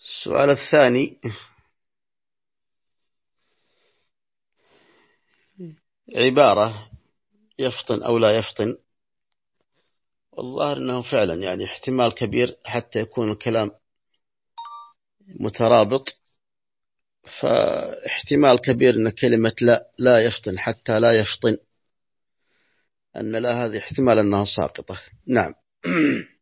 السؤال الثاني: عبارة يفطن أو لا يفطن. والله أنه فعلا يعني احتمال كبير حتى يكون الكلام مترابط، فاحتمال كبير أن كلمة لا يفطن حتى لا يفطن، أن لا هذه احتمال أنها ساقطة. نعم.